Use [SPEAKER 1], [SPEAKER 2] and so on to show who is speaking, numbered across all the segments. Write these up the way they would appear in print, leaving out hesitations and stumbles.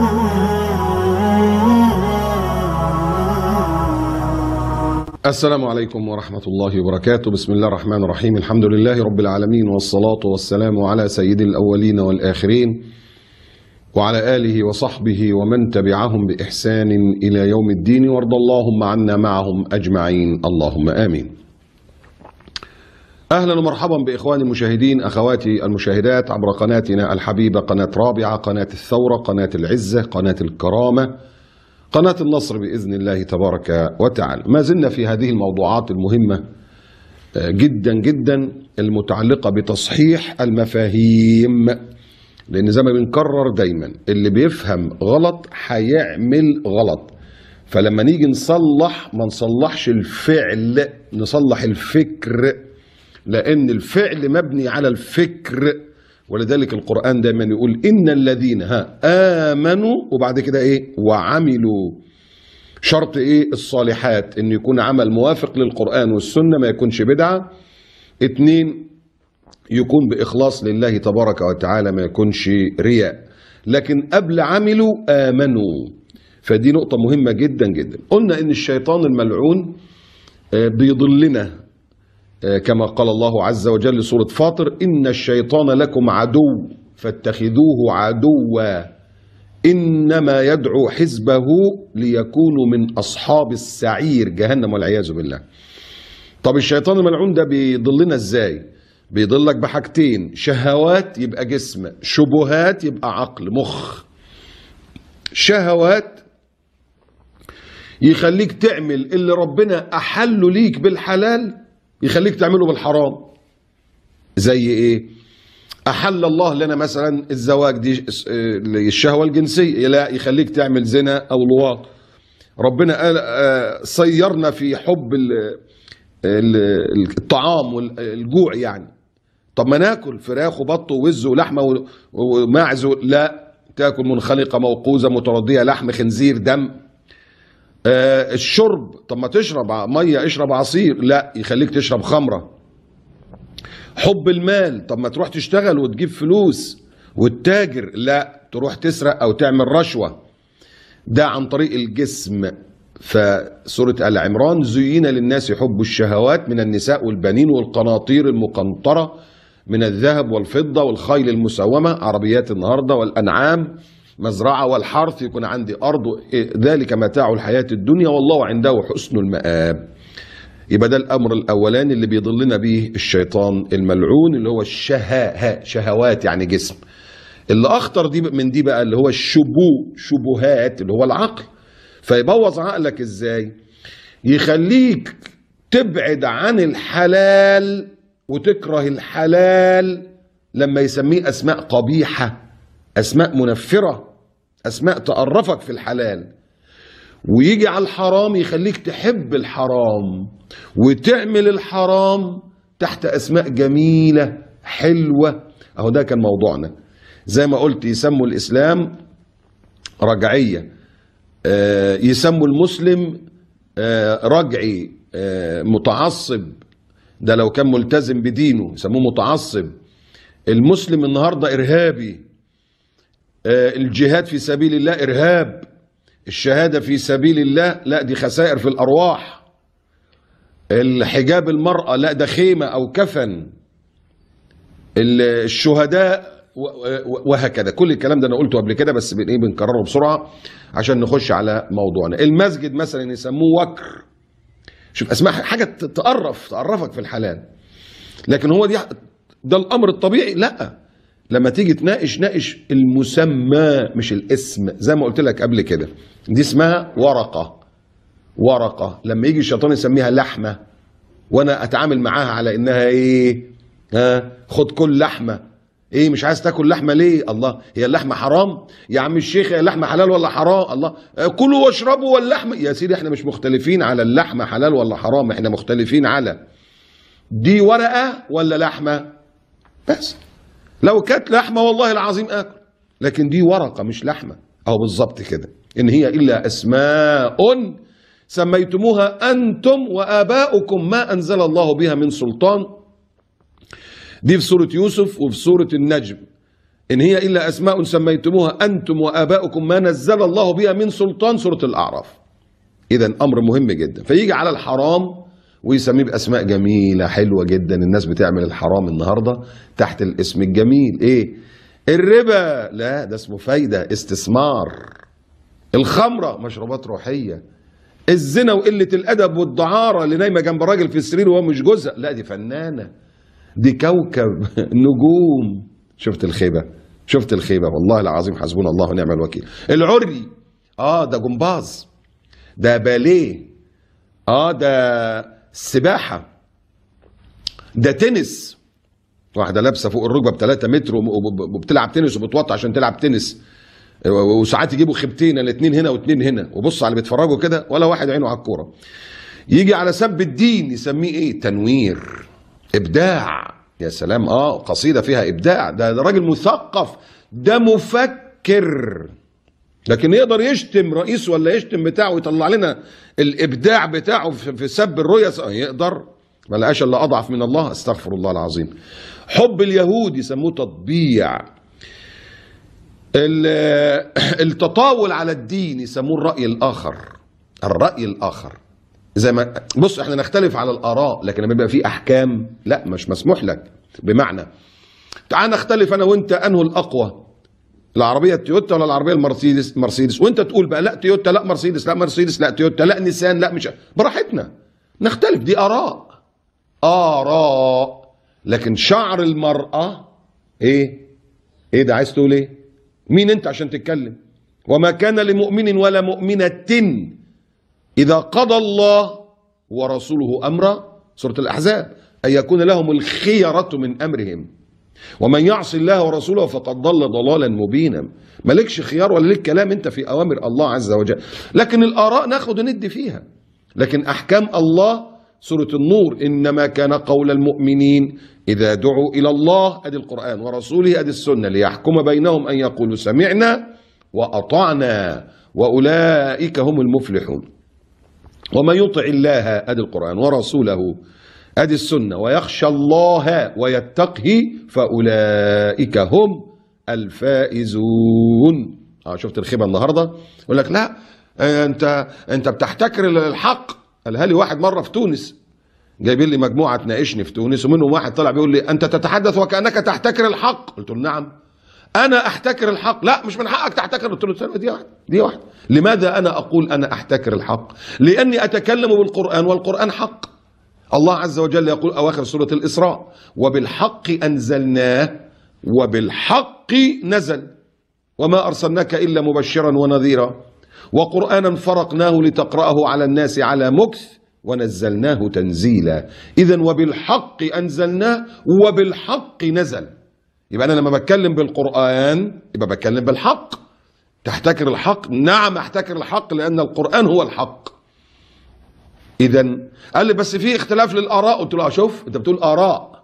[SPEAKER 1] السلام عليكم ورحمة الله وبركاته. بسم الله الرحمن الرحيم. الحمد لله رب العالمين، والصلاة والسلام على سيد الأولين والآخرين وعلى آله وصحبه ومن تبعهم بإحسان إلى يوم الدين، وارض اللهم عنا معهم أجمعين، اللهم آمين. أهلا ومرحبا بإخواني المشاهدين، أخواتي المشاهدات عبر قناتنا الحبيبة، قناة رابعة، قناة الثورة، قناة العزة، قناة الكرامة، قناة النصر بإذن الله تبارك وتعالى. ما زلنا في هذه الموضوعات المهمة جدا جدا المتعلقة بتصحيح المفاهيم، لأن زي ما بنكرر دايما اللي بيفهم غلط هيعمل غلط. فلما نيجي نصلح ما نصلحش الفعل، نصلح الفكر، لأن الفعل مبني على الفكر. ولذلك القرآن دايما يقول إن الذين آمنوا، وبعد كده إيه؟ وعملوا. شرط إيه؟ الصالحات، إن يكون عمل موافق للقرآن والسنة، ما يكونش بدعة. 2، يكون بإخلاص لله تبارك وتعالى، ما يكونش رياء. لكن قبل عملوا آمنوا، فدي نقطة مهمة جدا جدا. قلنا إن الشيطان الملعون بيضلنا، كما قال الله عز وجل سورة فاطر: إن الشيطان لكم عدو فاتخذوه عدوا إنما يدعو حزبه ليكونوا من أصحاب السعير جهنم والعياذ بالله. طب الشيطان الملعون ده بيضلنا إزاي؟ بيضلك بحاجتين: شهوات يبقى جسم، شبهات يبقى عقل مخ. شهوات يخليك تعمل اللي ربنا أحله ليك بالحلال، يخليك تعمله بالحرام. زي ايه؟ احل الله لنا مثلا الزواج، دي الشهوه الجنسيه، لا يخليك تعمل زنا او لواط. ربنا قال صيرنا في حب الطعام والجوع يعني. طب ما ناكل فراخ وبط ووز ولحمه وماعز، لا تاكل منخنقه موقوزه مترديه لحم خنزير دم. الشرب، طب ما تشرب ميه، اشرب عصير، لا يخليك تشرب خمره. حب المال، طب ما تروح تشتغل وتجيب فلوس وتتاجر، لا تروح تسرق او تعمل رشوه. ده عن طريق الجسم. فسوره آل عمران: زين للناس حب الشهوات من النساء والبنين والقناطير المقنطره من الذهب والفضه والخيل المسومه، عربيات النهارده، والانعام، مزرعة والحرث، يكون عندي أرض، ذلك متاع الحياة الدنيا والله عنده حسن المآب. يبقى ده الأمر الأولاني اللي بيضلنا به الشيطان الملعون، اللي هو شهوات يعني جسم. اللي أخطر دي من دي بقى اللي هو شبهات، اللي هو العقل. فيبوظ عقلك إزاي؟ يخليك تبعد عن الحلال وتكره الحلال، لما يسميه أسماء قبيحة، أسماء منفرة، أسماء تقرفك في الحلال. ويجي على الحرام يخليك تحب الحرام وتعمل الحرام تحت أسماء جميلة حلوة. أهو ده كان موضوعنا. زي ما قلت، يسموا الإسلام رجعية، يسموا المسلم رجعي متعصب، ده لو كان ملتزم بدينه يسموه متعصب. المسلم النهاردة إرهابي. الجهاد في سبيل الله إرهاب. الشهادة في سبيل الله لا، دي خسائر في الأرواح. الحجاب المرأة لا، ده خيمة أو كفن. الشهداء وهكذا. كل الكلام ده أنا قلته قبل كده، بس بنكرره بسرعة عشان نخش على موضوعنا. المسجد مثلا يسموه وكر. شوف أسماء حاجة تقرفك في الحلال. لكن هو ده الأمر الطبيعي؟ لا، لما تيجي تناقش، ناقش المسمى مش الاسم. زي ما قلت لك قبل كده، دي اسمها ورقة. لما يجي الشيطان يسميها لحمة، وانا اتعامل معاها على انها ايه؟ خد كل لحمة. ايه مش عايز تاكل لحمة ليه؟ الله، هي اللحمة حرام؟ يا عم الشيخ، هي اللحمة حلال ولا حرام؟ الله، كلوا واشربوا واللحمة. يا سيدي احنا مش مختلفين على اللحمة حلال ولا حرام، احنا مختلفين على دي ورقة ولا لحمة بس. لو كانت لحمة والله العظيم آكل، لكن دي ورقة مش لحمة. أو بالظبط كده، إن هي إلا أسماء سميتموها أنتم وآباؤكم ما أنزل الله بها من سلطان. دي في سورة يوسف وفي سورة النجم. إن هي إلا أسماء سميتموها أنتم وآباؤكم ما نزل الله بها من سلطان، سورة الأعراف. إذا أمر مهم جدا. فيجي على الحرام ويسميه بأسماء جميلة حلوة جدا. الناس بتعمل الحرام النهاردة تحت الاسم الجميل. إيه؟ الربا، لا ده اسمه فايدة، استثمار. الخمرة مشروبات روحية. الزنا وقلة الأدب والدعارة اللي نايمة جنب راجل في السرير وهو مش جوزها، لا دي فنانة، دي كوكب نجوم. شفت الخيبة؟ شفت الخيبة؟ والله العظيم حسبنا الله ونعم الوكيل. العري، ده جمباز، ده باليه، ده سباحة، ده تنس. واحدة لابسة فوق الركبة ب3 متر وبتلعب تنس وبتوطي عشان تلعب تنس، وساعات يجيبوا خيبتين، الاثنين هنا واثنين هنا، وبص على اللي بيتفرجوا كده ولا واحد عينه على الكورة. يجي على سب الدين يسميه ايه؟ تنوير، ابداع. يا سلام، قصيدة فيها ابداع. ده راجل مثقف، ده مفكر، لكن يقدر يشتم رئيس ولا يشتم بتاعه ويطلع لنا الابداع بتاعه في سب الرؤيا؟ يقدر؟ ما لقاش الا اضعف من الله، استغفر الله العظيم. حب اليهود يسموه تطبيع. التطاول على الدين يسموه الرأي الآخر. الرأي الآخر، زي ما بص احنا نختلف على الآراء، لكن لما يبقى في أحكام لا، مش مسموح لك. بمعنى تعال نختلف أنا وأنت أنه الأقوى، العربية التويوتا ولا العربية المرسيدس، وأنت تقول بقى لا تويوتا، لا مرسيدس، لا مرسيدس، لا تويوتا، لا نيسان، لا مش، براحتنا نختلف، دي آراء. لكن شعر المرأة ايه ده؟ عايز تقول ايه؟ مين انت عشان تتكلم؟ وما كان لمؤمن ولا مؤمنة إذا قضى الله ورسوله أمرا، سورة الأحزاب، أن يكون لهم الخيرة من أمرهم، ومن يعص الله ورسوله فقد ضل ضلالا مبينا. مالكش خيار ولا لك كلام انت في أوامر الله عز وجل. لكن الآراء ناخد وندي فيها، لكن أحكام الله، سورة النور، إنما كان قول المؤمنين إذا دعوا إلى الله، أدي القرآن، ورسوله، أدي السنة، ليحكم بينهم أن يقولوا سمعنا وأطعنا وأولئك هم المفلحون. ومن يطع الله، أدي القرآن، ورسوله، أدي السنة، ويخشى الله ويتقه فأولئك هم الفائزون. شفت الخيبة النهاردة؟ يقول لك لا أنت بتحتكر الحق. قالها لي واحد مرة في تونس، جايبين لي مجموعة تناقشني في تونس، ومنهم واحد طلع بيقول لي أنت تتحدث وكأنك تحتكر الحق. قلت له نعم أنا أحتكر الحق. لا مش من حقك تحتكر. قلت له دي واحدة. لماذا أنا أقول أنا أحتكر الحق؟ لأني أتكلم بالقرآن، والقرآن حق. الله عز وجل يقول أواخر سورة الإسراء: وبالحق أنزلناه وبالحق نزل وما أرسلناك إلا مبشرا ونذيرا وقرآنا فرقناه لتقرأه على الناس على مكث ونزلناه تنزيلا. إذن وبالحق أنزلناه وبالحق نزل. يبقى أنا لما بتكلم بالقرآن يبقى بتكلم بالحق. تحتكر الحق؟ نعم أحتكر الحق، لأن القرآن هو الحق. إذن قال لي بس في اختلاف للآراء. قلت له شوف أنت بتقول آراء،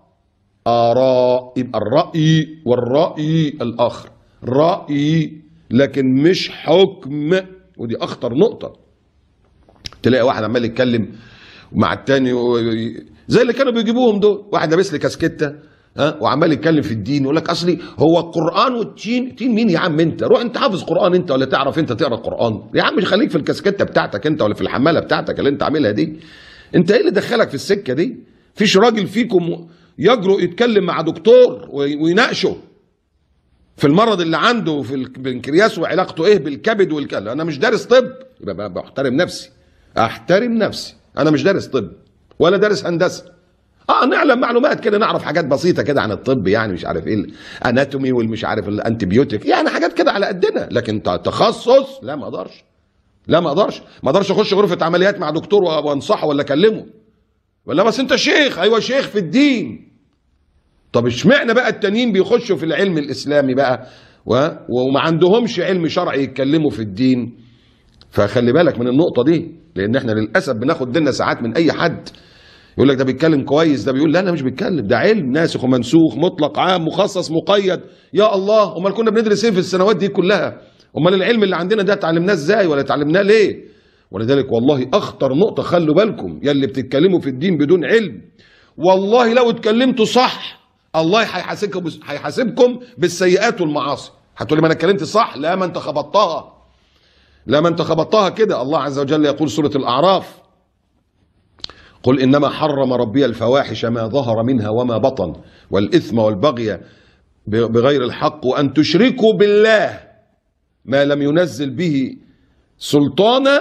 [SPEAKER 1] يبقى الرأي والرأي الآخر رأي، لكن مش حكم. ودي أخطر نقطة. تلاقي واحد عمال يتكلم مع التاني زي اللي كانوا بيجيبوهم دول، واحد لابس لي كاسكته وعمال يتكلم في الدين، يقول لك اصلي هو القران والتين. تين مين يا عم انت؟ روح انت حافظ قران انت، ولا تعرف انت تقرا قران؟ يا عم خليك في الكاسكته بتاعتك انت، ولا في الحماله بتاعتك اللي انت عاملها دي. انت ايه اللي دخلك في السكه دي؟ فيش راجل فيكم يجرؤ يتكلم مع دكتور ويناقشه في المرض اللي عنده في البنكرياس وعلاقته ايه بالكبد والكلى؟ انا مش دارس طب، يبقى بحترم نفسي، احترم نفسي. انا مش دارس طب ولا دارس هندسه. نعلم معلومات كده، نعرف حاجات بسيطه كده عن الطب، يعني مش عارف ايه الاناتومي والمش عارف الانتيبيوتيك، يعني حاجات كده على قدنا. لكن تخصص لا، ما اقدرش. ما اقدرش اخش غرفه عمليات مع دكتور وانصحه ولا اكلمه. ولا بس انت شيخ؟ ايوه شيخ في الدين. طب اشمعنى بقى التانيين بيخشوا في العلم الاسلامي بقى وما عندهمش علم شرعي يتكلموا في الدين؟ فخلي بالك من النقطه دي، لان احنا للاسف بناخد ديننا ساعات من اي حد. يقول لك ده بيتكلم كويس، ده بيقول لا انا مش بيتكلم، ده علم ناسخ ومنسوخ، مطلق، عام، مخصص، مقيد. يا الله، امال كنا بندرس ايه في السنوات دي كلها؟ امال العلم اللي عندنا ده اتعلمناه ازاي ولا اتعلمناه ليه؟ ولذلك والله اخطر نقطه، خلوا بالكم يا اللي بتتكلموا في الدين بدون علم، والله لو اتكلمتوا صح الله هيحاسبكم بالسيئات والمعاصي. هتقول لي ما انا اتكلمت صح؟ لا، ما انت خبطتها، لا ما انت خبطتها كده. الله عز وجل يقول سورة الأعراف: قل إنما حرم ربي الفواحش ما ظهر منها وما بطن والإثم والبغي بغير الحق وأن تشركوا بالله ما لم ينزل به سلطانا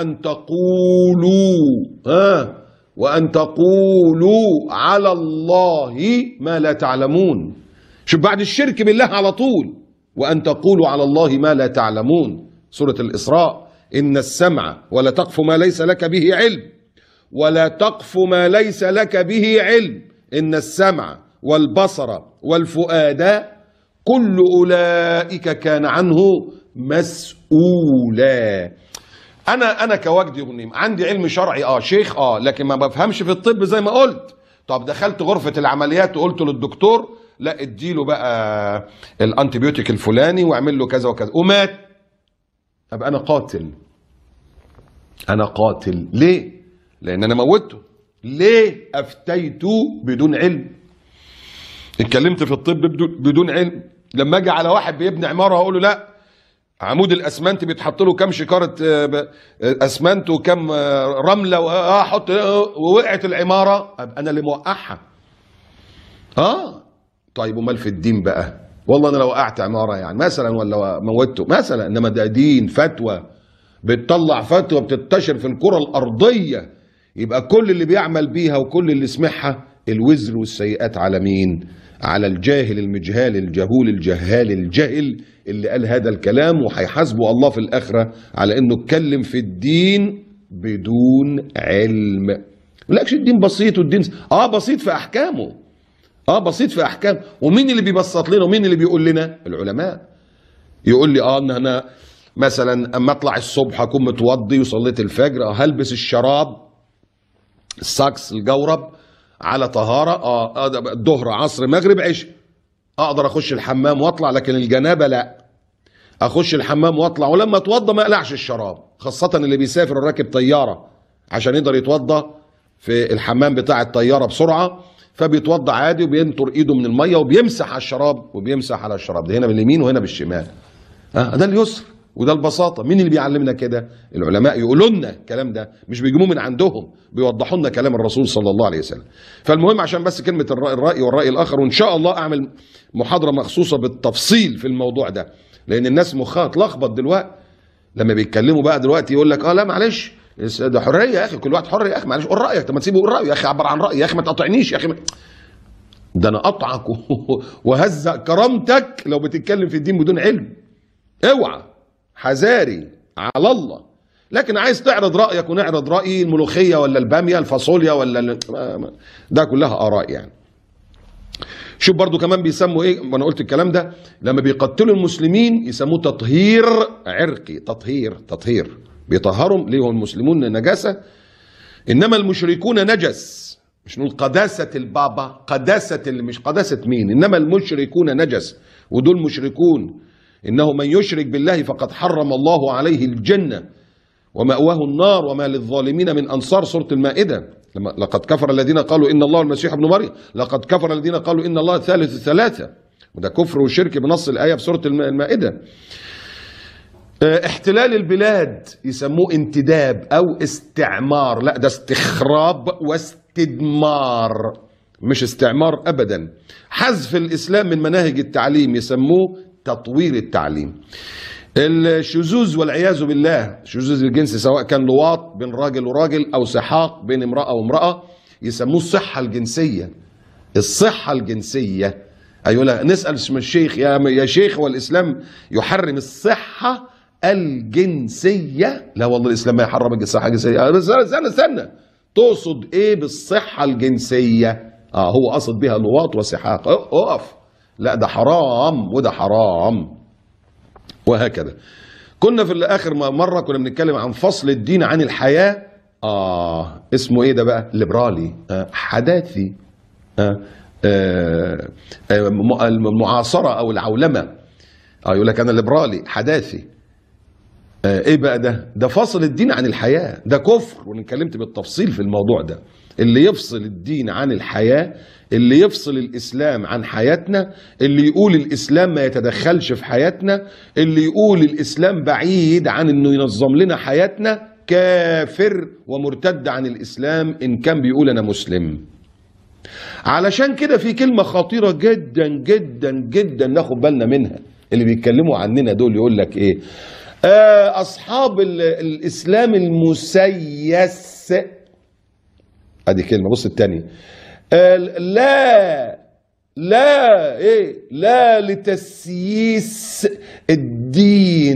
[SPEAKER 1] وأن تقولوا على الله ما لا تعلمون. شوف بعد الشرك بالله على طول: وأن تقولوا على الله ما لا تعلمون. سورة الإسراء: إن السمع ولا تقف ما ليس لك به علم، ولا تقف ما ليس لك به علم، إن السمع والبصر والفؤاد كل أولئك كان عنه مسؤولا. أنا كوجدي غنيم عندي علم شرعي شيخ لكن ما بفهمش في الطب زي ما قلت. طب دخلت غرفة العمليات وقلت للدكتور لا اديله بقى الانتيبيوتيك الفلاني واعمل له كذا وكذا ومات، ابقى انا قاتل. انا قاتل ليه؟ لان انا موته. ليه؟ افتيت بدون علم، اتكلمت في الطب بدون علم. لما اجي على واحد بيبني عماره هقول له لا، عمود الاسمنت بيتحط له كام شكاره اسمنت وكام رمله واحط ووقعت العماره، ابقى انا اللي موقعها. طيب امال في الدين بقى؟ والله انا لو وقعت عماره يعني مثلا ولا موته مثلا، انما ده دين، فتوى بتطلع فتوى بتنتشر في الكره الارضيه، يبقى كل اللي بيعمل بيها وكل اللي سمعها الوزر والسيئات على مين؟ على الجاهل المجهال الجهول الجهال الجهل اللي قال هذا الكلام، وهيحاسبه الله في الآخرة على انه اتكلم في الدين بدون علم. ما لكش الدين بسيط، والدين بسيط في احكامه، بسيط في احكامه. ومين اللي بيبسط لنا ومين اللي بيقول لنا؟ العلماء. يقول لي ان انا مثلا اما اطلع الصبح اكون متوضي وصليت الفجر، هلبس الشراب الساكس الجورب على طهارة، الظهر عصر مغرب عشاء، اقدر اخش الحمام واطلع، لكن الجنابة لا، اخش الحمام واطلع ولما اتوضى ما اقلعش الشراب، خاصة اللي بيسافر راكب طيارة عشان يقدر يتوضى في الحمام بتاع الطيارة بسرعة، فبيتوضى عادي وبينطر ايده من المية وبيمسح على الشراب وبيمسح على الشراب، ده هنا باليمين وهنا بالشمال. ده اليسر وده البساطة. مين اللي بيعلمنا كده؟ العلماء يقولوا لنا الكلام ده، مش بيجيبوه من عندهم، بيوضحوا لنا كلام الرسول صلى الله عليه وسلم. فالمهم عشان بس كلمة الرأي والرأي الآخر، وإن شاء الله أعمل محاضرة مخصوصة بالتفصيل في الموضوع ده، لأن الناس مخها اتلخبط دلوقتي لما بيتكلموا بقى دلوقتي، يقول لك لا معلش ده حرية يا أخي، كل واحد حر يا أخي، معلش قول رأيك، طب ما تسيبه يقول رأيه يا أخي، عبر عن رأيه يا أخي، ما تقاطعنيش يا أخي. ده أنا أقطعك وهزق كرامتك لو بتتكلم في الدين بدون علم. اوعى، حذاري على الله. لكن عايز تعرض رأيك ونعرض رأيي، الملوخية ولا البامية الفاصوليا ولا ده كلها آراء يعني. شوف برضو كمان بيسموا ايه وانا قلت الكلام ده، لما بيقتلوا المسلمين يسموه تطهير عرقي. تطهير بيطهرهم ليه؟ المسلمون نجاسة، انما المشركون نجس. مش نقول قداسة البابا، قداسة اللي مش قداسة مين، انما المشركون نجس، ودول مشركون. إنه من يشرك بالله فقد حرم الله عليه الجنة ومأواه النار وما للظالمين من أنصار. سورة المائدة: لقد كفر الذين قالوا إن الله المسيح ابن مريم، لقد كفر الذين قالوا إن الله ثالث الثلاثة. وده كفر وشرك بنص الآية في سورة المائدة. احتلال البلاد يسموه انتداب أو استعمار، لا ده استخراب واستدمار مش استعمار أبدا. حذف الإسلام من مناهج التعليم يسموه تطوير التعليم. الشذوذ والعياذ بالله، شذوذ الجنس سواء كان لواط بين راجل وراجل او سحاق بين امرأة وامرأة يسموه الصحة الجنسية. الصحة الجنسية، ايوه. نسأل الشيخ يا شيخ والاسلام يحرم الصحة الجنسية؟ لا والله الاسلام ما يحرم الصحة الجنسية. بس استنى تقصد ايه بالصحة الجنسية؟ هو قصد بها لواط وسحاق. اقف، لا ده حرام وده حرام، وهكذا. كنا في الاخر مره كنا بنتكلم عن فصل الدين عن الحياه. اسمه ايه ده بقى؟ ليبرالي، حداثي، المعاصره او العولمه. يقول لك انا ليبرالي حداثي. ايه بقى ده؟ ده فصل الدين عن الحياه، ده كفر، وانا اتكلمت بالتفصيل في الموضوع ده. اللي يفصل الدين عن الحياة، اللي يفصل الإسلام عن حياتنا، اللي يقول الإسلام ما يتدخلش في حياتنا، اللي يقول الإسلام بعيد عن أنه ينظم لنا حياتنا، كافر ومرتد عن الإسلام إن كان بيقول أنا مسلم. علشان كده في كلمة خطيرة جدا جدا جدا ناخد بالنا منها. اللي بيتكلموا عننا دول يقول لك إيه؟ أصحاب الإسلام المسيس. ادي كلمه. بص الثانيه، لا لتسييس الدين،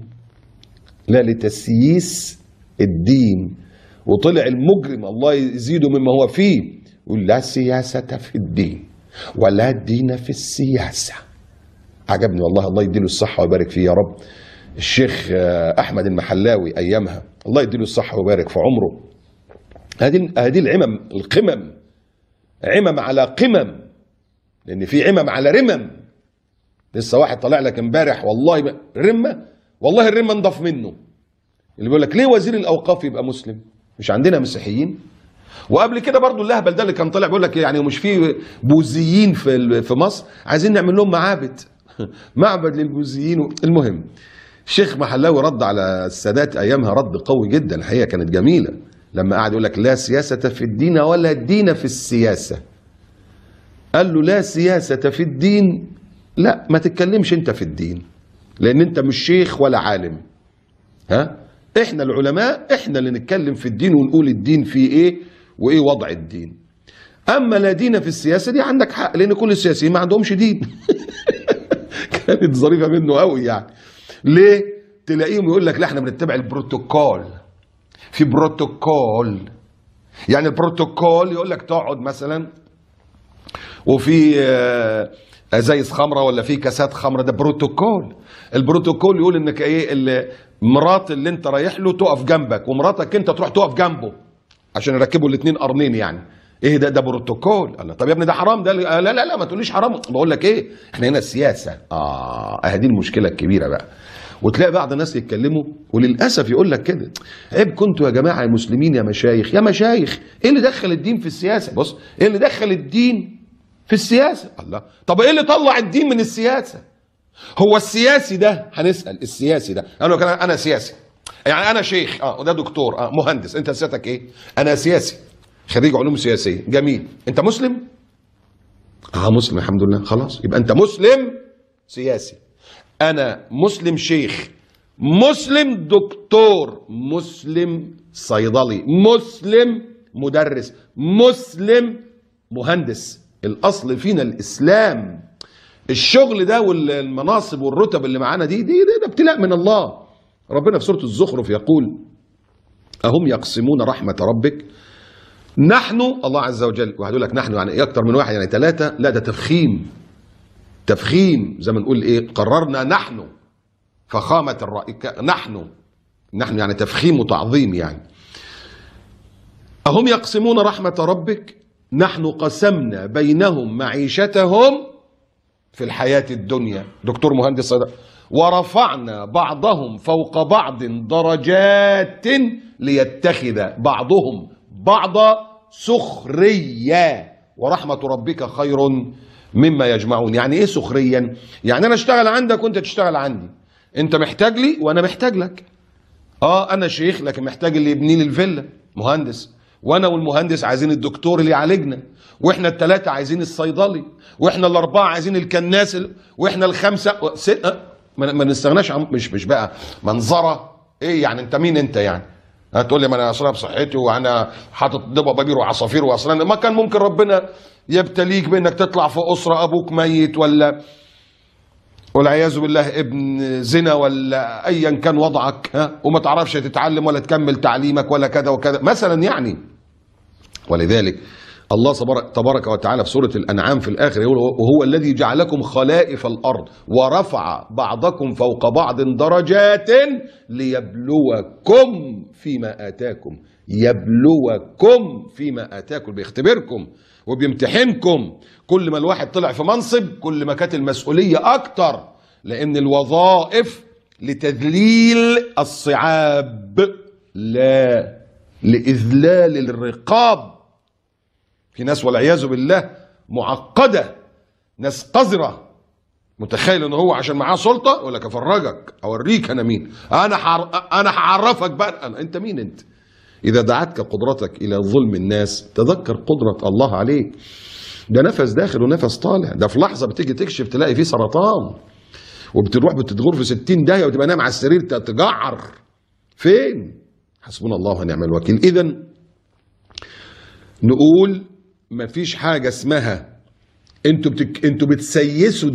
[SPEAKER 1] لا لتسييس الدين. وطلع المجرم الله يزيده مما هو فيه يقول لا سياسه في الدين ولا دين في السياسه. عجبني والله، الله يديله الصحه ويبارك فيه يا رب. الشيخ احمد المحلاوي ايامها الله يديله الصحه ويبارك في عمره. هذه العمم، القمم، عمم على قمم، لان في عمم على رمم. لسه واحد طالع لك امبارح والله رمه، والله الرمه انضف منه، اللي بيقول لك ليه وزير الاوقاف يبقى مسلم؟ مش عندنا مسيحيين؟ وقبل كده برضو اللهبل ده اللي كان طالع بيقول لك يعني مش في بوذيين في مصر، عايزين نعمل لهم معابد معبد للبوذيين. المهم الشيخ محلاوي رد على السادات ايامها رد قوي جدا، الحقيقه كانت جميله، لما قعد يقول لك لا سياسة في الدين ولا دين في السياسة. قال له لا سياسة في الدين، لا ما تتكلمش انت في الدين، لان انت مش شيخ ولا عالم. احنا العلماء احنا اللي نتكلم في الدين ونقول الدين فيه ايه وايه وضع الدين. اما لا دين في السياسة دي عندك حق، لان كل السياسيين ما عندهمش دين. كانت ظريفة منه قوي يعني. ليه؟ تلاقيهم يقول لك لا احنا بنتبع البروتوكول. في بروتوكول، يعني البروتوكول يقول لك تقعد مثلا وفي ازايز خمره ولا في كاسات خمره، ده بروتوكول. البروتوكول يقول انك ايه، مرات اللي انت رايح له تقف جنبك، ومراتك انت تروح تقف جنبه عشان يركبوا الاثنين قرنين يعني. ايه ده بروتوكول. الله، طب يا ابني ده حرام ده. لا لا لا ما تقوليش حرام، بقول لك ايه، احنا هنا السياسه. دي المشكله الكبيره بقى. وتلاقي بعض الناس يتكلموا وللاسف يقول لك كده، عيب كنتوا يا جماعه يا مسلمين يا مشايخ، يا مشايخ ايه اللي دخل الدين في السياسه؟ بص، ايه اللي دخل الدين في السياسه؟ الله، طب ايه اللي طلع الدين من السياسه؟ هو السياسي ده، هنسال السياسي ده، انا سياسي يعني انا شيخ وده دكتور مهندس، انت سيادتك ايه؟ انا سياسي خريج علوم سياسيه. جميل، انت مسلم؟ مسلم الحمد لله. خلاص يبقى انت مسلم سياسي. انا مسلم شيخ، مسلم دكتور، مسلم صيدلي، مسلم مدرس، مسلم مهندس. الاصل فينا الاسلام. الشغل ده والمناصب والرتب اللي معانا دي ده ابتلاء من الله. ربنا في سورة الزخرف يقول اهم يقسمون رحمة ربك نحن، الله عز وجل، واحد يقول لك نحن يعني ايه، اكتر من واحد يعني ثلاثة، لا ده تفخيم. تفخيم زي ما نقول ايه، قررنا نحن فخامة الرائكة، نحن يعني تفخيم وتعظيم يعني. أهم يقسمون رحمة ربك نحن قسمنا بينهم معيشتهم في الحياة الدنيا، دكتور مهندس صيدلة، ورفعنا بعضهم فوق بعض درجات ليتخذ بعضهم بعضا سخريا ورحمة ربك خير مما يجمعون. يعني ايه سخريا؟ يعني انا اشتغل عندك وانت تشتغل عندي، انت محتاج لي وانا محتاج لك. انا شيخ لكن محتاج اللي يبني لي الفيلا مهندس، وانا والمهندس عايزين الدكتور اللي يعالجنا، واحنا الثلاثه عايزين الصيدلي، واحنا الاربعه عايزين الكناس، واحنا الخمسه ما نستغناش عن مش بقى منظره. ايه يعني انت مين انت يعني؟ هتقول لي ما انا اصلا بصحتي وانا حاطط ضبابير وعصافير واصلا. ما كان ممكن ربنا يبتليك بانك تطلع في اسره ابوك ميت ولا والعياذ بالله ابن زنا ولا ايا كان وضعك، وما تعرفش تتعلم ولا تكمل تعليمك ولا كذا وكذا مثلا يعني. ولذلك الله تبارك وتعالى في سورة الأنعام في الآخر يقول وهو الذي جعلكم خلائف الأرض ورفع بعضكم فوق بعض درجات ليبلوكم فيما آتاكم. يبلوكم فيما آتاكم، بيختبركم وبيمتحنكم. كل ما الواحد طلع في منصب كل ما كانت المسؤولية أكتر، لأن الوظائف لتذليل الصعاب لا لإذلال الرقاب. في ناس والعياذ بالله معقده، ناس قذره، متخيل ان هو عشان معاه سلطه يقول لك افرجك اوريك انا مين، انا هعرفك بقى انت مين انت. اذا دعتك قدرتك الى ظلم الناس تذكر قدره الله عليك. ده نفس داخل ونفس طالع، ده في لحظه بتيجي تكشف تلاقي فيه سرطان، وبتروح بتتغور في 60 داهيه وتبقى نايم على السرير تتجعر. فين؟ حسبنا الله ونعم الوكيل. اذا نقول مفيش حاجه اسمها انتوا بتسيسوا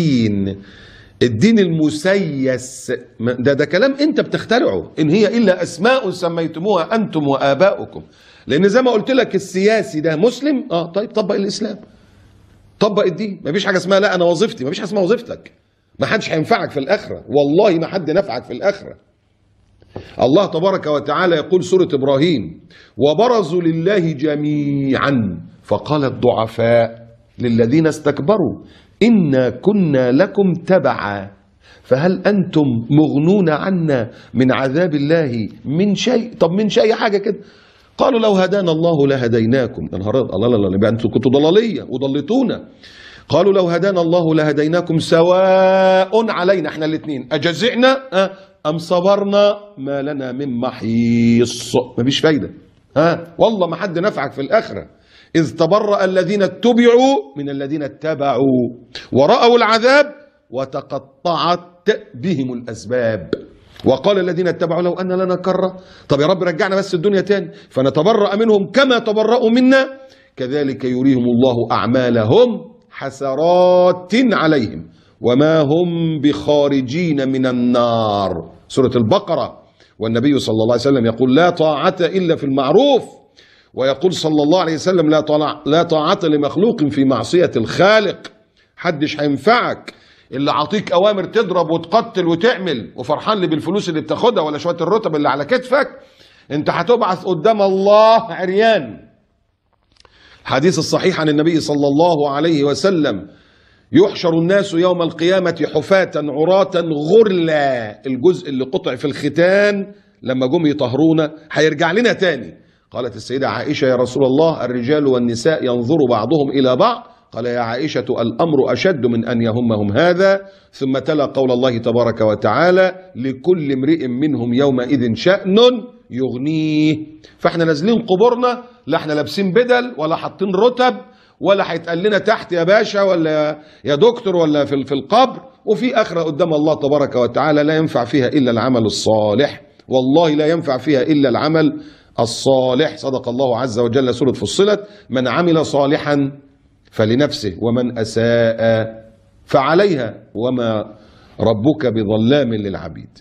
[SPEAKER 1] الدين المسيس ده كلام انت بتخترعه، ان هي الا اسماء سميتموها انتم واباؤكم. لان زي ما قلت لك السياسي ده مسلم، طيب طبق الاسلام، طبق الدين. مفيش حاجه اسمها لا انا وظيفتي، مفيش حاجه اسمها وظيفتك. ما حدش هينفعك في الاخره، والله ما حد نفعك في الاخره. الله تبارك وتعالى يقول سوره ابراهيم: وبرزوا لله جميعا فقال الضعفاء للذين استكبروا إنا كنا لكم تبعا فهل أنتم مغنون عنا من عذاب الله من شيء. طب من شيء حاجة كده. قالوا لو هدانا الله لهديناكم. الله لا يبقى أنتم كنتوا ضلالية وضلتونا. قالوا لو هدانا الله لهديناكم سواء علينا احنا الاثنين أجزعنا أم صبرنا ما لنا من محيص. مفيش فايدة. والله ما حد نفعك في الآخرة. إذ تبرأ الذين اتبعوا من الذين اتبعوا ورأوا العذاب وتقطعت بهم الأسباب. وقال الذين اتبعوا لو أن لنا كرة. طب يا رب رجعنا بس الدنيا تاني فنتبرأ منهم كما تبرأوا منا كذلك يريهم الله أعمالهم حسرات عليهم وما هم بخارجين من النار. سورة البقرة. والنبي صلى الله عليه وسلم يقول لا طاعة إلا في المعروف، ويقول صلى الله عليه وسلم لا طاعة لمخلوق في معصية الخالق. حدش هينفعك اللي عطيك أوامر تضرب وتقتل وتعمل وفرحان لي بالفلوس اللي بتاخدها ولا شوية الرتب اللي على كتفك. انت هتبعث قدام الله عريان. حديث الصحيح عن النبي صلى الله عليه وسلم: يحشر الناس يوم القيامة حفاة عراة غرلا. الجزء اللي قطع في الختان لما جم يطهرونا هيرجع لنا تاني. قالت السيدة عائشة يا رسول الله الرجال والنساء ينظر بعضهم إلى بعض. قال يا عائشة الأمر أشد من أن يهمهم هذا. ثم تلا قول الله تبارك وتعالى لكل امرئ منهم يومئذ شأن يغنيه. فاحنا نازلين قبورنا لا احنا لابسين بدل ولا حاطين رتب ولا هيتقال لنا تحت يا باشا ولا يا دكتور ولا في القبر. وفي آخرة قدام الله تبارك وتعالى لا ينفع فيها إلا العمل الصالح. والله لا ينفع فيها إلا العمل الصالح. صدق الله عز وجل. سورة فصلت: من عمل صالحا فلنفسه ومن أساء فعليها وما ربك بظلام للعبيد.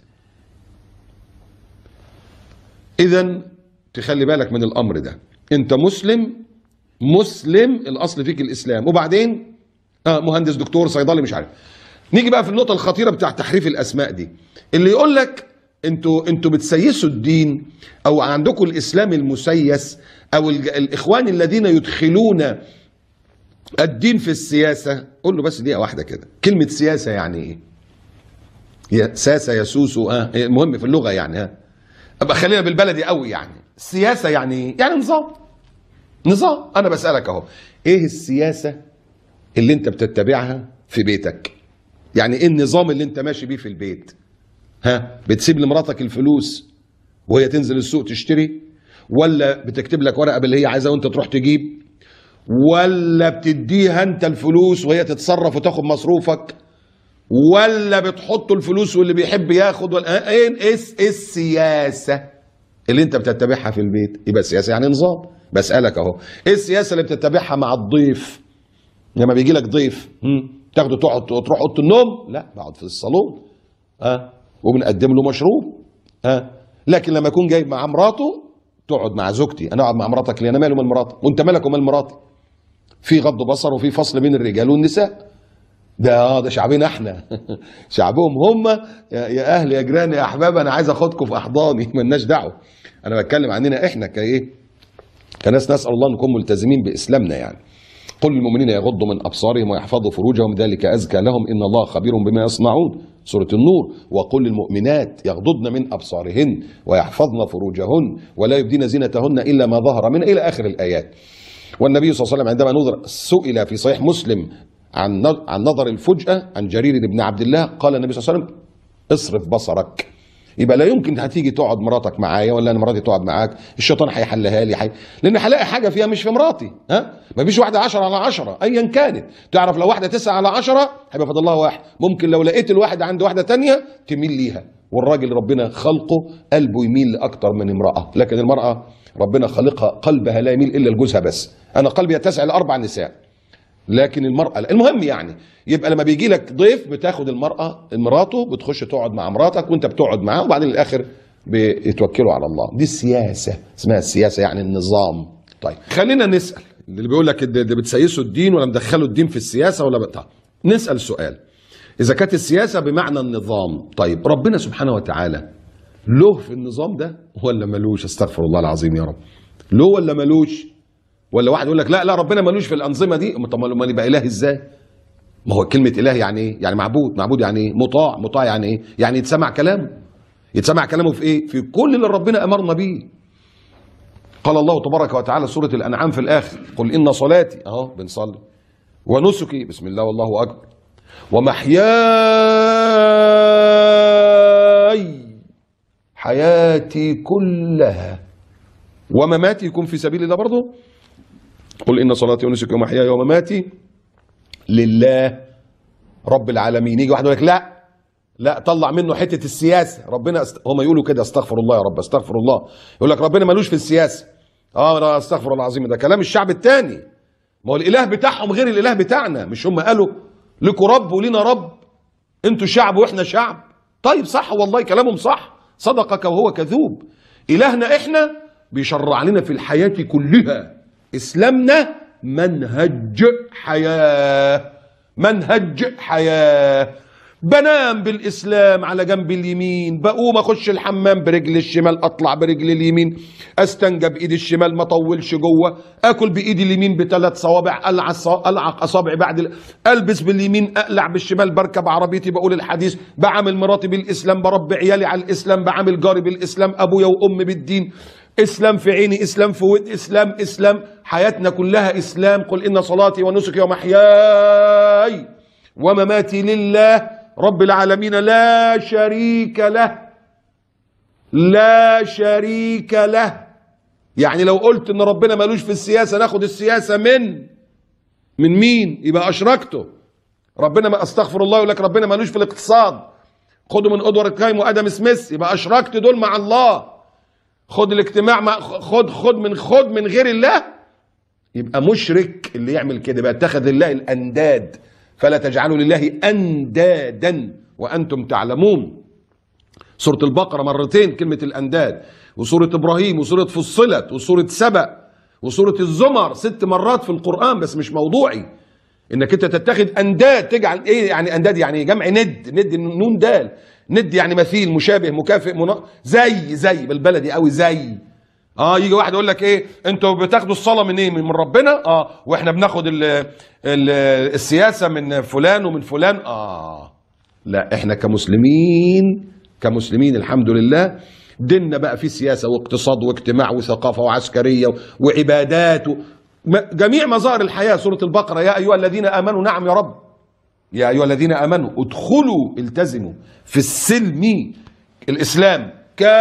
[SPEAKER 1] إذن تخلي بالك من الأمر ده. أنت مسلم الأصل فيك الإسلام، وبعدين مهندس دكتور صيدلي مش عارف. نيجي بقى في النقطة الخطيرة بتاع تحريف الأسماء دي. اللي يقول لك انتوا بتسيسوا الدين او عندكم الاسلام المسيس او الاخوان الذين يدخلون الدين في السياسه. قول له بس دقيقه واحده كده، كلمه سياسه يعني ايه؟ يا ساسه يا سوسو المهم في اللغه يعني ابقى خلينا بالبلدي قوي. يعني السياسه يعني ايه؟ يعني نظام. انا بسالك اهو، ايه السياسه اللي انت بتتبعها في بيتك؟ يعني ايه النظام اللي انت ماشي بيه في البيت؟ بتسيب لمراتك الفلوس وهي تنزل السوق تشتري، ولا بتكتب لك ورقه باللي هي عايزاه وانت تروح تجيب، ولا بتديها انت الفلوس وهي تتصرف وتاخد مصروفك، ولا بتحط الفلوس واللي بيحب ياخد، ولا ايه السياسه اللي انت بتتبعها في البيت؟ يبقى السياسه يعني نظام. بسالك اهو، ايه السياسه اللي بتتبعها مع الضيف؟ لما بيجي لك ضيف تاخده تقعد تروح اوضه النوم؟ لا، بقعد في الصالون وبنقدم له مشروب. لكن لما يكون جايب مع مراته تقعد مع زوجتي. انا اقعد مع مراتك ليه؟ انا مالي ومال مراتي؟ وانت مالك ومال مراتي؟ في غض بصر وفي فصل بين الرجال والنساء. ده شعبنا احنا شعبهم هم. يا اهل يا جيران يا احباب انا عايز اخدكم في احضاني، مالناش دعوه. انا بتكلم عننا احنا كناس نسال الله نكون ملتزمين باسلامنا. يعني قل للمؤمنين يغضوا من ابصارهم ويحفظوا فروجهم ذلك ازكى لهم ان الله خبير بما يصنعون. سوره النور. وقل للمؤمنات يغضضن من ابصارهن ويحفظن فروجهن ولا يبدين زينتهن الا ما ظهر منها الى اخر الايات. والنبي صلى الله عليه وسلم عندما سئل في صحيح مسلم عن نظر الفجأة عن جرير بن عبد الله، قال النبي صلى الله عليه وسلم اصرف بصرك. يبقى لا يمكن هتيجي تقعد مراتك معايا ولا انا مراتي تقعد معاك، الشيطان هيحلها لي لان هلاقي حاجه فيها مش في مراتي. ما فيش واحده 10/10 ايا كانت. تعرف لو واحده 9/10 هيبقى فاضل لها واحد. ممكن لو لقيت الواحد عند واحده تانية تميل ليها، والراجل ربنا خلقه قلبه يميل لاكتر من امراه، لكن المراه ربنا خلقها قلبها لا يميل الا لجوزها بس. انا قلبي يتسع ل4 نساء، لكن المرأة لا. المهم يعني يبقى لما بيجي لك ضيف بتاخد المرأة مراته بتخش تقعد مع مراتك وانت بتقعد معاه، وبعدين الاخر بيتوكلوا على الله. دي السياسة، اسمها السياسة يعني النظام. طيب خلينا نسأل اللي بيقول لك ده بتسيسوا الدين ولا مدخلوا الدين في السياسة ولا بتاع. نسأل سؤال، إذا كانت السياسة بمعنى النظام، طيب ربنا سبحانه وتعالى له في النظام ده ولا ملوش؟ استغفر الله العظيم يا رب. له ولا ملوش؟ ولا واحد يقول لك لا ربنا ملوش في الانظمه دي. طب ما يبقى اله ازاي؟ ما هو كلمه اله يعني ايه؟ يعني معبود يعني ايه؟ مطاع يعني ايه؟ يعني يتسمع كلامه. يتسمع كلامه في ايه؟ في كل اللي ربنا امرنا بيه. قال الله تبارك وتعالى سوره الانعام في الاخر: قل ان صلاتي، اهو بنصلي، ونسكي، بسم الله والله اكبر، ومحياي، حياتي كلها، ومماتي يكون في سبيل الله برضه. قل إن صلاتي ونسكي ومحياي ومماتي لله رب العالمين. يجي واحد يقول لك لا طلع منه حته السياسه. ربنا هم يقولوا كده، استغفر الله يا رب، استغفر الله. يقول لك ربنا ملوش في السياسه. استغفر الله العظيم، ده كلام الشعب الثاني. ما هو الاله بتاعهم غير الاله بتاعنا. مش هم قالوا لكم رب ولينا رب؟ انتوا شعب واحنا شعب. طيب صح والله كلامهم صح، صدقك وهو كذوب. الهنا احنا بيشرع لنا في الحياه كلها. اسلامنا منهج حياه، منهج حياه. بنام بالاسلام على جنب اليمين، بقوم اخش الحمام برجل الشمال، اطلع برجل اليمين، استنجى بايدي الشمال ما اطولش جوه، اكل بايدي اليمين ب3 صوابع، العق اصابعي بعد البس باليمين، اقلع بالشمال، بركب عربيتي بقول الحديث، بعامل مراتي بالاسلام، بربي عيالي على الاسلام، بعامل جاري بالاسلام، ابويا وامي بالدين. اسلام في عيني، اسلام في ود، اسلام. حياتنا كلها اسلام. قل ان صلاتي ونسكي ومحياي ومماتي لله رب العالمين لا شريك له. لا شريك له. يعني لو قلت ان ربنا مالوش في السياسه، ناخد السياسه من مين؟ يبقى اشركته. ربنا ما استغفر الله، يقول لك ربنا مالوش في الاقتصاد، خدوا من ادوارد كايم وادم سميث، يبقى اشركت دول مع الله. خد الاجتماع مع خد من غير الله، يبقى مشرك. اللي يعمل كده يبقى اتخذ الله الانداد. فلا تجعلوا لله اندادا وانتم تعلمون. سورة البقرة مرتين كلمة الانداد، وسورة ابراهيم، وسورة فصلت، وسورة سبأ، وسورة الزمر 6 مرات في القرآن. بس مش موضوعي انك انت تتخذ انداد. تجعل ايه يعني انداد؟ يعني جمع ند نون دال. ند يعني مثيل، مشابه، مكافئ، زي بالبلدي قوي زي. يجي واحد يقول لك ايه، انتوا بتاخدوا الصلاه من ايه؟ من ربنا. واحنا بناخد السياسه من فلان ومن فلان. لا، احنا كمسلمين الحمد لله ديننا بقى فيه سياسه واقتصاد واجتماع وثقافه وعسكريه وعبادات جميع مظاهر الحياه. سوره البقره: يا ايها الذين امنوا، نعم يا رب، يا ايها الذين امنوا ادخلوا، التزموا في السلم، الاسلام،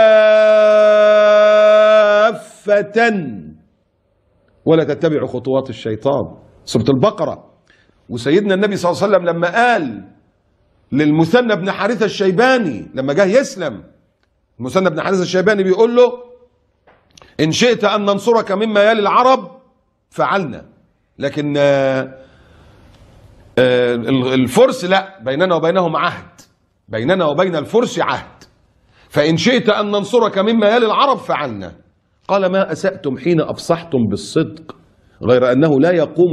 [SPEAKER 1] كافة ولا تتبعوا خطوات الشيطان. سورة البقرة. وسيدنا النبي صلى الله عليه وسلم لما قال للمثنى بن حارثة الشيباني لما جه يسلم، المثنى بن حارثة الشيباني بيقول له: إن شئت أن ننصرك مما يلي العرب فعلنا، لكن الفرس لا، بيننا وبينهم عهد، بيننا وبين الفرس عهد، فإن شئت أن ننصرك مما يلي العرب فعلنا. قال: ما أسأتم حين أفصحتم بالصدق، غير أنه لا يقوم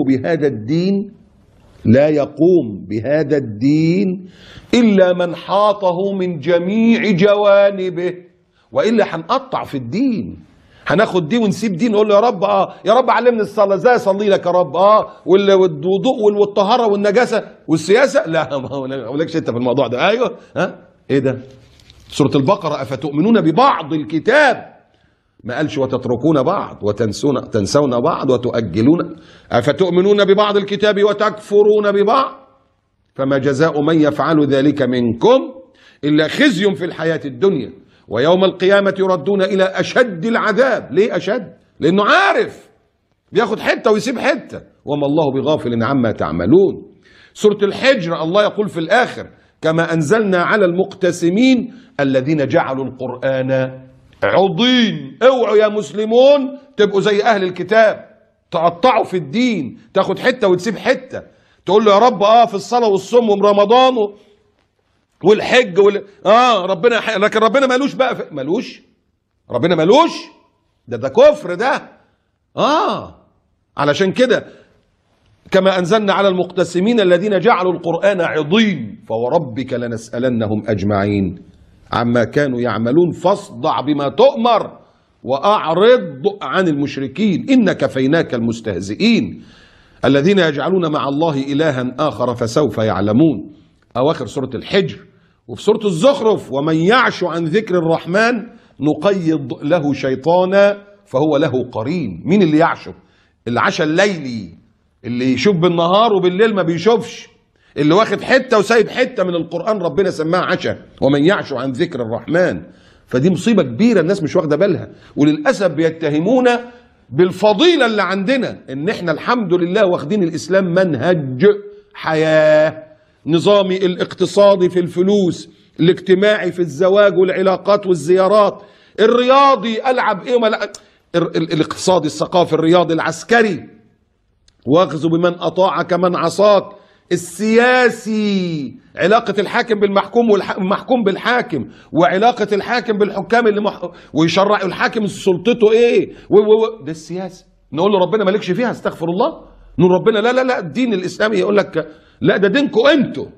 [SPEAKER 1] بهذا الدين إلا من حاطه من جميع جوانبه، وإلا هنقطع في الدين، هناخد دي ونسيب دين. نقول له يا رب يا رب علمني الصلاة، ازاي اصلي لك يا رب؟ والوضوء والطهارة والنجاسة والسياسة، لا ما اقولكش انت في الموضوع ده. ايوه ايه ده؟ سورة البقرة: أفتؤمنون ببعض الكتاب ما قالش وتتركون بعض تنسون بعض وتؤجلون. أفتؤمنون ببعض الكتاب وتكفرون ببعض فما جزاء من يفعل ذلك منكم إلا خزي في الحياة الدنيا ويوم القيامة يردون إلى أشد العذاب. ليه أشد؟ لأنه عارف بياخد حتة ويسيب حتة، وما الله بغافل عما تعملون. سورة الحجر الله يقول في الآخر كما أنزلنا على المقتسمين الذين جعلوا القرآن عضين. اوعوا يا مسلمون تبقوا زي أهل الكتاب تقطعوا في الدين، تاخد حتة وتسيب حتة، تقول له يا رب في الصلاة والصوم ورمضان والحج ربنا لكن ربنا مالوش بقى مالوش، ربنا مالوش، ده كفر ده. علشان كده كما أنزلنا على المقتسمين الذين جعلوا القرآن عضين فوربك لنسألنهم أجمعين عما كانوا يعملون فاصدع بما تؤمر وأعرض عن المشركين إن كفيناك المستهزئين الذين يجعلون مع الله إلها آخر فسوف يعلمون. أواخر سورة الحجر. وفي سورة الزخرف ومن يعش عن ذكر الرحمن نقيض له شيطانا فهو له قرين. مين اللي يعشه؟ العشاء الليلي اللي يشوف بالنهار وبالليل ما بيشوفش، اللي واخد حتة وسايب حتة من القرآن ربنا سماها عشاء. ومن يعش عن ذكر الرحمن، فدي مصيبة كبيرة الناس مش واخدة بالها، وللأسف بيتهمونا بالفضيلة اللي عندنا ان احنا الحمد لله واخدين الإسلام منهج حياة، نظامي الاقتصادي في الفلوس، الاجتماعي في الزواج والعلاقات والزيارات، الرياضي ألعب ايه وما الاقتصادي الثقافي الرياضي العسكري، واخذ بمن أطاعك من عصاك، السياسي علاقة الحاكم بالمحكوم والمحكوم بالحاكم، وعلاقة الحاكم بالحكام اللي ويشرع الحاكم سلطته ايه ده السياسة. نقول له ربنا مالكش فيها استغفر الله، نقول ربنا لا لا لا الدين الإسلامي يقول لك لا ده دينكم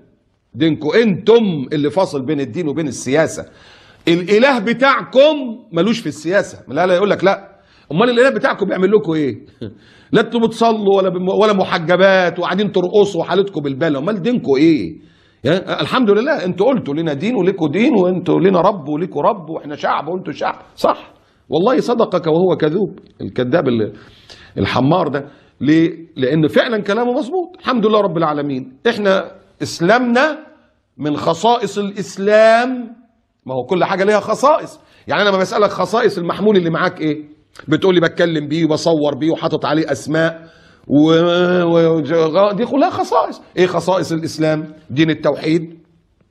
[SPEAKER 1] انتم اللي فاصل بين الدين وبين السياسة. الإله بتاعكم ملوش في السياسة. لا يقول لك لا، امال الإله بتاعكم بيعمل لكم ايه؟ لا انتوا بتصلوا ولا محجبات وقاعدين ترقصوا وحالتكم بالبالة، امال دينكم ايه؟ يعني الحمد لله انتوا قلتوا لنا دين ولكم دين، وانتوا لنا رب ولكم رب، واحنا شعب وانتوا شعب. صح والله صدقك وهو كذوب، الكذاب الحمار ده. ليه؟ لان فعلا كلامه مظبوط. الحمد لله رب العالمين. احنا اسلامنا من خصائص الاسلام، ما هو كل حاجه ليها خصائص. يعني انا لما بسالك خصائص المحمول اللي معاك ايه؟ بتقول لي بتكلم بيه وبصور بيه وحاطط عليه اسماء دي كلها خصائص. ايه خصائص الاسلام؟ دين التوحيد،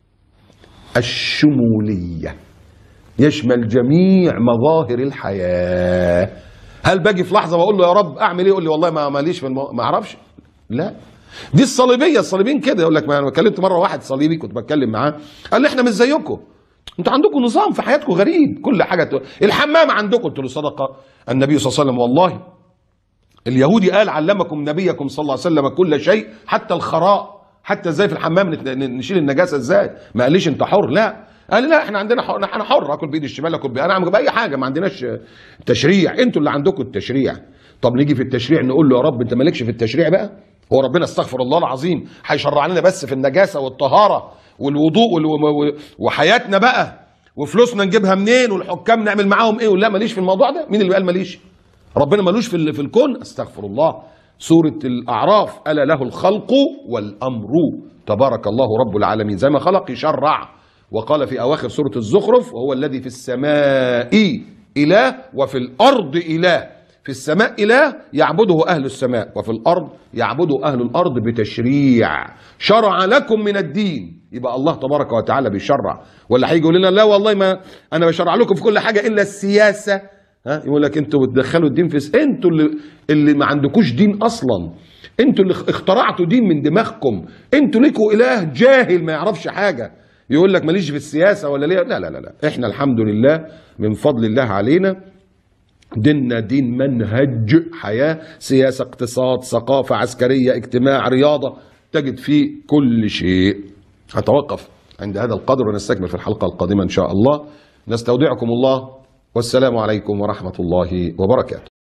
[SPEAKER 1] الشموليه، يشمل جميع مظاهر الحياه. هل باجي في لحظه بقول له يا رب اعمل ايه يقول لي والله ماليش في ما اعرفش؟ لا. دي الصليبيه، الصليبيين كده يقول لك. ما انا كلمت مره واحد صليبي كنت بتكلم معاه قال لي احنا مش زيكم، انتوا عندكم نظام في حياتكم غريب، كل حاجه الحمام عندكم. قلت له صدق النبي صلى الله عليه وسلم والله اليهودي قال علمكم نبيكم صلى الله عليه وسلم كل شيء حتى الخراء، حتى ازاي في الحمام نشيل النجاسه ازاي. ما قاليش انت حر، لا قال لي لا احنا عندنا حر، انا حر اكل بايدي الشمال اكل انا اعمل باي حاجه، ما عندناش تشريع، انتوا اللي عندكم التشريع. طب نيجي في التشريع نقول له يا رب انت مالكش في التشريع بقى؟ هو ربنا استغفر الله العظيم هيشرع لنا بس في النجاسه والطهاره والوضوء وحياتنا بقى وفلوسنا نجيبها منين والحكام نعمل معاهم ايه؟ ولا ماليش في الموضوع ده. مين اللي قال ماليش؟ ربنا مالوش في الكون؟ استغفر الله. سورة الأعراف ألا له الخلق والأمر تبارك الله رب العالمين. زي ما خلق يشرع. وقال في أواخر سورة الزخرف وهو الذي في السماء إله وفي الأرض إله. في السماء إله يعبده أهل السماء، وفي الأرض يعبده أهل الأرض بتشريع شرع لكم من الدين. يبقى الله تبارك وتعالى بيشرع. ولا هيجي يقول لنا لا والله ما أنا بشرع لكم في كل حاجة إلا السياسة. يقول لك انتوا بتدخلوا الدين في انتوا اللي ما عندكوش دين اصلا، انتوا اللي اخترعتوا دين من دماغكم، انتوا ليكوا اله جاهل ما يعرفش حاجه يقول لك ماليش في السياسه ولا ليه. لا لا لا لا، احنا الحمد لله من فضل الله علينا ديننا دين منهج حياه، سياسه اقتصاد ثقافه عسكريه اجتماع رياضه، تجد فيه كل شيء. هتوقف عند هذا القدر ونستكمل في الحلقه القادمه ان شاء الله. نستودعكم الله والسلام عليكم ورحمة الله وبركاته.